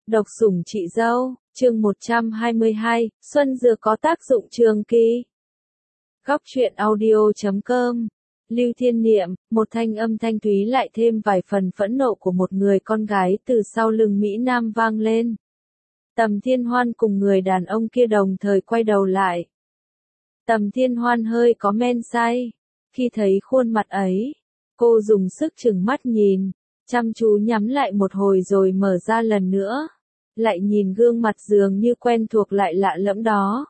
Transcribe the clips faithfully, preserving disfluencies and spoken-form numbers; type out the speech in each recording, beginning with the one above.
Độc sủng chị dâu, chương một trăm hai mươi hai, Xuân Dược có tác dụng trường kỳ. Góc truyện audio chấm com. Lưu Thiên Niệm, một thanh âm thanh thúy lại thêm vài phần phẫn nộ của một người con gái từ sau lưng Mỹ Nam vang lên. Tầm Thiên Hoan cùng người đàn ông kia đồng thời quay đầu lại. Tầm Thiên Hoan hơi có men say. Khi thấy khuôn mặt ấy, cô dùng sức chừng mắt nhìn, chăm chú nhắm lại một hồi rồi mở ra lần nữa. Lại nhìn gương mặt dường như quen thuộc lại lạ lẫm đó.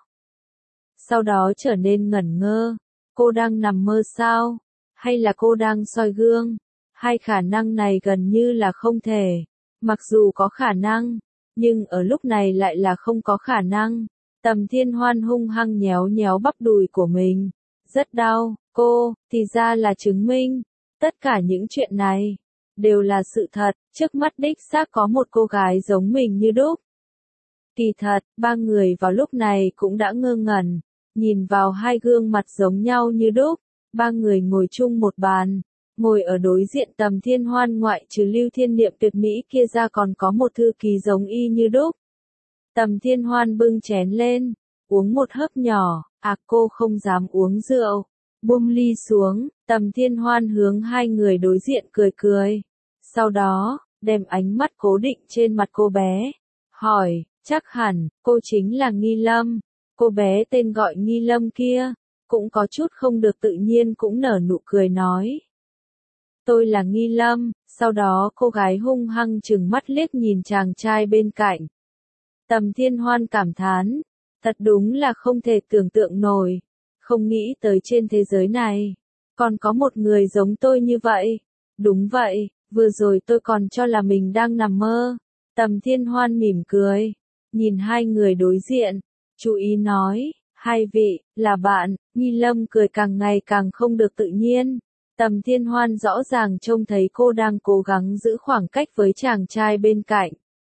Sau đó trở nên ngẩn ngơ. Cô đang nằm mơ sao? Hay là cô đang soi gương? Hai khả năng này gần như là không thể. Mặc dù có khả năng, nhưng ở lúc này lại là không có khả năng. Tầm Thiên Hoan hung hăng nhéo nhéo bắp đùi của mình. Rất đau, cô, thì ra là chứng minh. Tất cả những chuyện này đều là sự thật, trước mắt đích xác có một cô gái giống mình như đúc. Kỳ thật, ba người vào lúc này cũng đã ngơ ngẩn, nhìn vào hai gương mặt giống nhau như đúc. Ba người ngồi chung một bàn, ngồi ở đối diện Tầm Thiên Hoan ngoại trừ Lưu Thiên Niệm tuyệt mỹ kia ra còn có một thư ký giống y như đúc. Tầm Thiên Hoan bưng chén lên, uống một hớp nhỏ, à cô không dám uống rượu. Buông ly xuống, Tầm Thiên Hoan hướng hai người đối diện cười cười. Sau đó, đem ánh mắt cố định trên mặt cô bé. Hỏi, chắc hẳn, cô chính là Nghi Lâm. Cô bé tên gọi Nghi Lâm kia, cũng có chút không được tự nhiên cũng nở nụ cười nói. Tôi là Nghi Lâm, sau đó cô gái hung hăng chừng mắt liếc nhìn chàng trai bên cạnh. Tầm Thiên Hoan cảm thán, thật đúng là không thể tưởng tượng nổi. Không nghĩ tới trên thế giới này, còn có một người giống tôi như vậy. Đúng vậy, vừa rồi tôi còn cho là mình đang nằm mơ. Tầm Thiên Hoan mỉm cười, nhìn hai người đối diện, chú ý nói, hai vị, là bạn. Nghi Lâm cười càng ngày càng không được tự nhiên. Tầm Thiên Hoan rõ ràng trông thấy cô đang cố gắng giữ khoảng cách với chàng trai bên cạnh.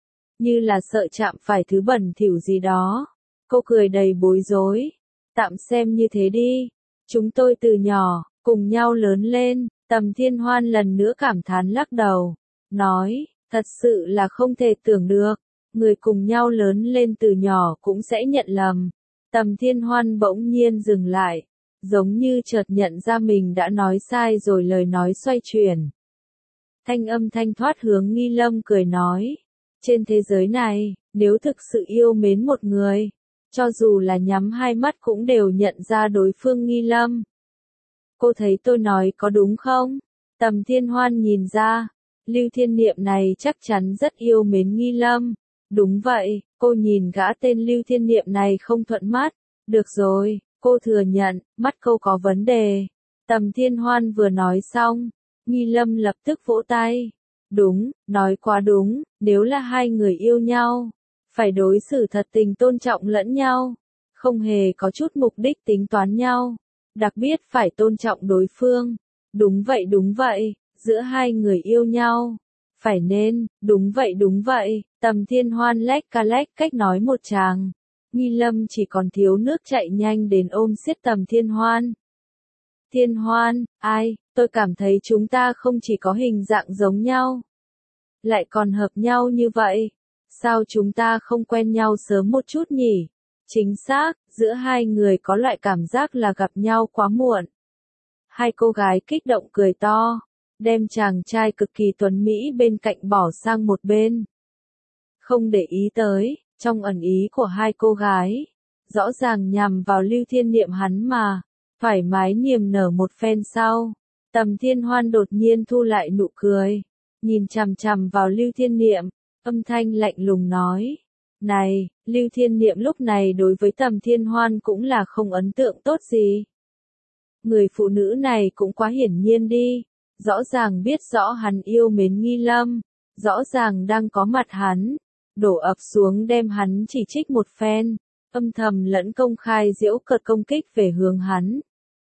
Như là sợ chạm phải thứ bẩn thỉu gì đó. Cô cười đầy bối rối. Tạm xem như thế đi. Chúng tôi từ nhỏ, cùng nhau lớn lên. Tầm Thiên Hoan lần nữa cảm thán lắc đầu. Nói, thật sự là không thể tưởng được. Người cùng nhau lớn lên từ nhỏ cũng sẽ nhận lầm. Tầm Thiên Hoan bỗng nhiên dừng lại. Giống như chợt nhận ra mình đã nói sai rồi lời nói xoay chuyển. Thanh âm thanh thoát hướng Nghi Lâm cười nói. Trên thế giới này, nếu thực sự yêu mến một người, cho dù là nhắm hai mắt cũng đều nhận ra đối phương Nghi Lâm. Cô thấy tôi nói có đúng không? Tầm Thiên Hoan nhìn ra, Lưu Thiên Niệm này chắc chắn rất yêu mến Nghi Lâm. Đúng vậy, cô nhìn gã tên Lưu Thiên Niệm này không thuận mắt. Được rồi, cô thừa nhận, mắt cô có vấn đề. Tầm Thiên Hoan vừa nói xong, Nghi Lâm lập tức vỗ tay. Đúng, nói quá đúng, nếu là hai người yêu nhau, phải đối xử thật tình tôn trọng lẫn nhau, không hề có chút mục đích tính toán nhau, đặc biệt phải tôn trọng đối phương. Đúng vậy đúng vậy, giữa hai người yêu nhau, phải nên, đúng vậy đúng vậy. Tầm Thiên Hoan lách ca lách cách nói một tràng. Nghi Lâm chỉ còn thiếu nước chạy nhanh đến ôm siết Tầm Thiên Hoan. Thiên Hoan, ai, tôi cảm thấy chúng ta không chỉ có hình dạng giống nhau, lại còn hợp nhau như vậy. Sao chúng ta không quen nhau sớm một chút nhỉ? Chính xác, giữa hai người có loại cảm giác là gặp nhau quá muộn. Hai cô gái kích động cười to, đem chàng trai cực kỳ tuấn mỹ bên cạnh bỏ sang một bên. Không để ý tới, trong ẩn ý của hai cô gái, rõ ràng nhằm vào Lưu Thiên Niệm hắn mà, thoải mái niềm nở một phen sau. Tầm Thiên Hoan đột nhiên thu lại nụ cười, nhìn chằm chằm vào Lưu Thiên Niệm, âm thanh lạnh lùng nói. Này, Lưu Thiên Niệm lúc này đối với Tầm Thiên Hoan cũng là không ấn tượng tốt gì. Người phụ nữ này cũng quá hiển nhiên đi, rõ ràng biết rõ hắn yêu mến Nghi Lâm, rõ ràng đang có mặt hắn, đổ ập xuống đem hắn chỉ trích một phen, âm thầm lẫn công khai giễu cợt công kích về hướng hắn.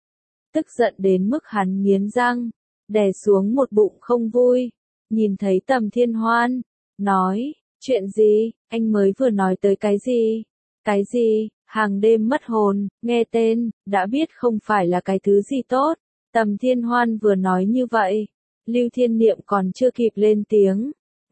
Tức giận đến mức hắn nghiến răng, đè xuống một bụng không vui, nhìn thấy Tầm Thiên Hoan, nói, chuyện gì, anh mới vừa nói tới cái gì, cái gì, hàng đêm mất hồn, nghe tên, đã biết không phải là cái thứ gì tốt. Tầm Thiên Hoan vừa nói như vậy, Lưu Thiên Niệm còn chưa kịp lên tiếng,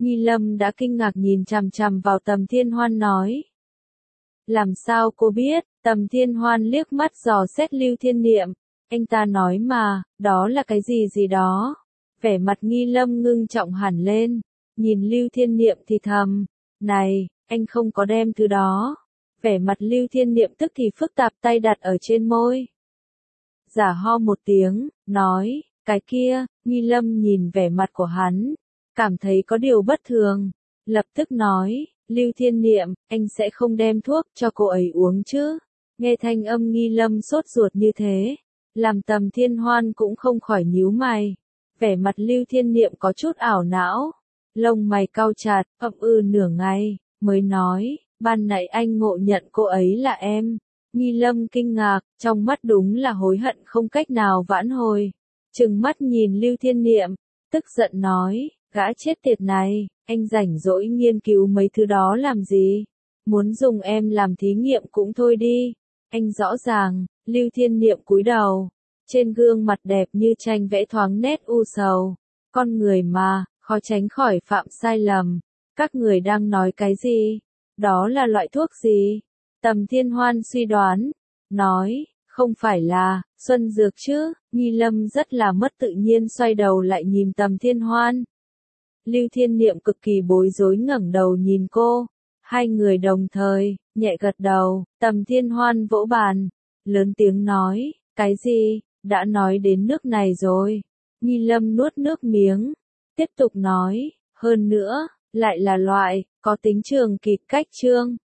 Nghi Lâm đã kinh ngạc nhìn chằm chằm vào Tầm Thiên Hoan nói. Làm sao cô biết? Tầm Thiên Hoan liếc mắt dò xét Lưu Thiên Niệm. Anh ta nói mà, đó là cái gì gì đó. Vẻ mặt Nghi Lâm ngưng trọng hẳn lên. Nhìn Lưu Thiên Niệm thì thầm. Này, anh không có đem thứ đó. Vẻ mặt Lưu Thiên Niệm tức thì phức tạp, tay đặt ở trên môi. Giả ho một tiếng, nói, cái kia. Nghi Lâm nhìn vẻ mặt của hắn, cảm thấy có điều bất thường. Lập tức nói, Lưu Thiên Niệm, anh sẽ không đem thuốc cho cô ấy uống chứ. Nghe thanh âm Nghi Lâm sốt ruột như thế, làm Tầm Thiên Hoan cũng không khỏi nhíu mày. Vẻ mặt Lưu Thiên Niệm có chút ảo não, lông mày cau chặt, ậm ừ nửa ngày, mới nói, ban nãy anh ngộ nhận cô ấy là em. Nghi Lâm kinh ngạc, trong mắt đúng là hối hận không cách nào vãn hồi. Trừng mắt nhìn Lưu Thiên Niệm, tức giận nói, gã chết tiệt này, anh rảnh rỗi nghiên cứu mấy thứ đó làm gì? Muốn dùng em làm thí nghiệm cũng thôi đi. Anh rõ ràng. Lưu Thiên Niệm cúi đầu, trên gương mặt đẹp như tranh vẽ thoáng nét u sầu. Con người mà, khó tránh khỏi phạm sai lầm. Các người đang nói cái gì? Đó là loại thuốc gì? Tầm Thiên Hoan suy đoán, nói, không phải là Xuân Dược chứ? Nghi Lâm rất là mất tự nhiên xoay đầu lại nhìn Tầm Thiên Hoan. Lưu Thiên Niệm cực kỳ bối rối ngẩng đầu nhìn cô. Hai người đồng thời, nhẹ gật đầu. Tầm Thiên Hoan vỗ bàn, lớn tiếng nói, cái gì? Đã nói đến nước này rồi. Nghi Lâm nuốt nước miếng, tiếp tục nói, hơn nữa, lại là loại, có tính trường kỳ cách chương.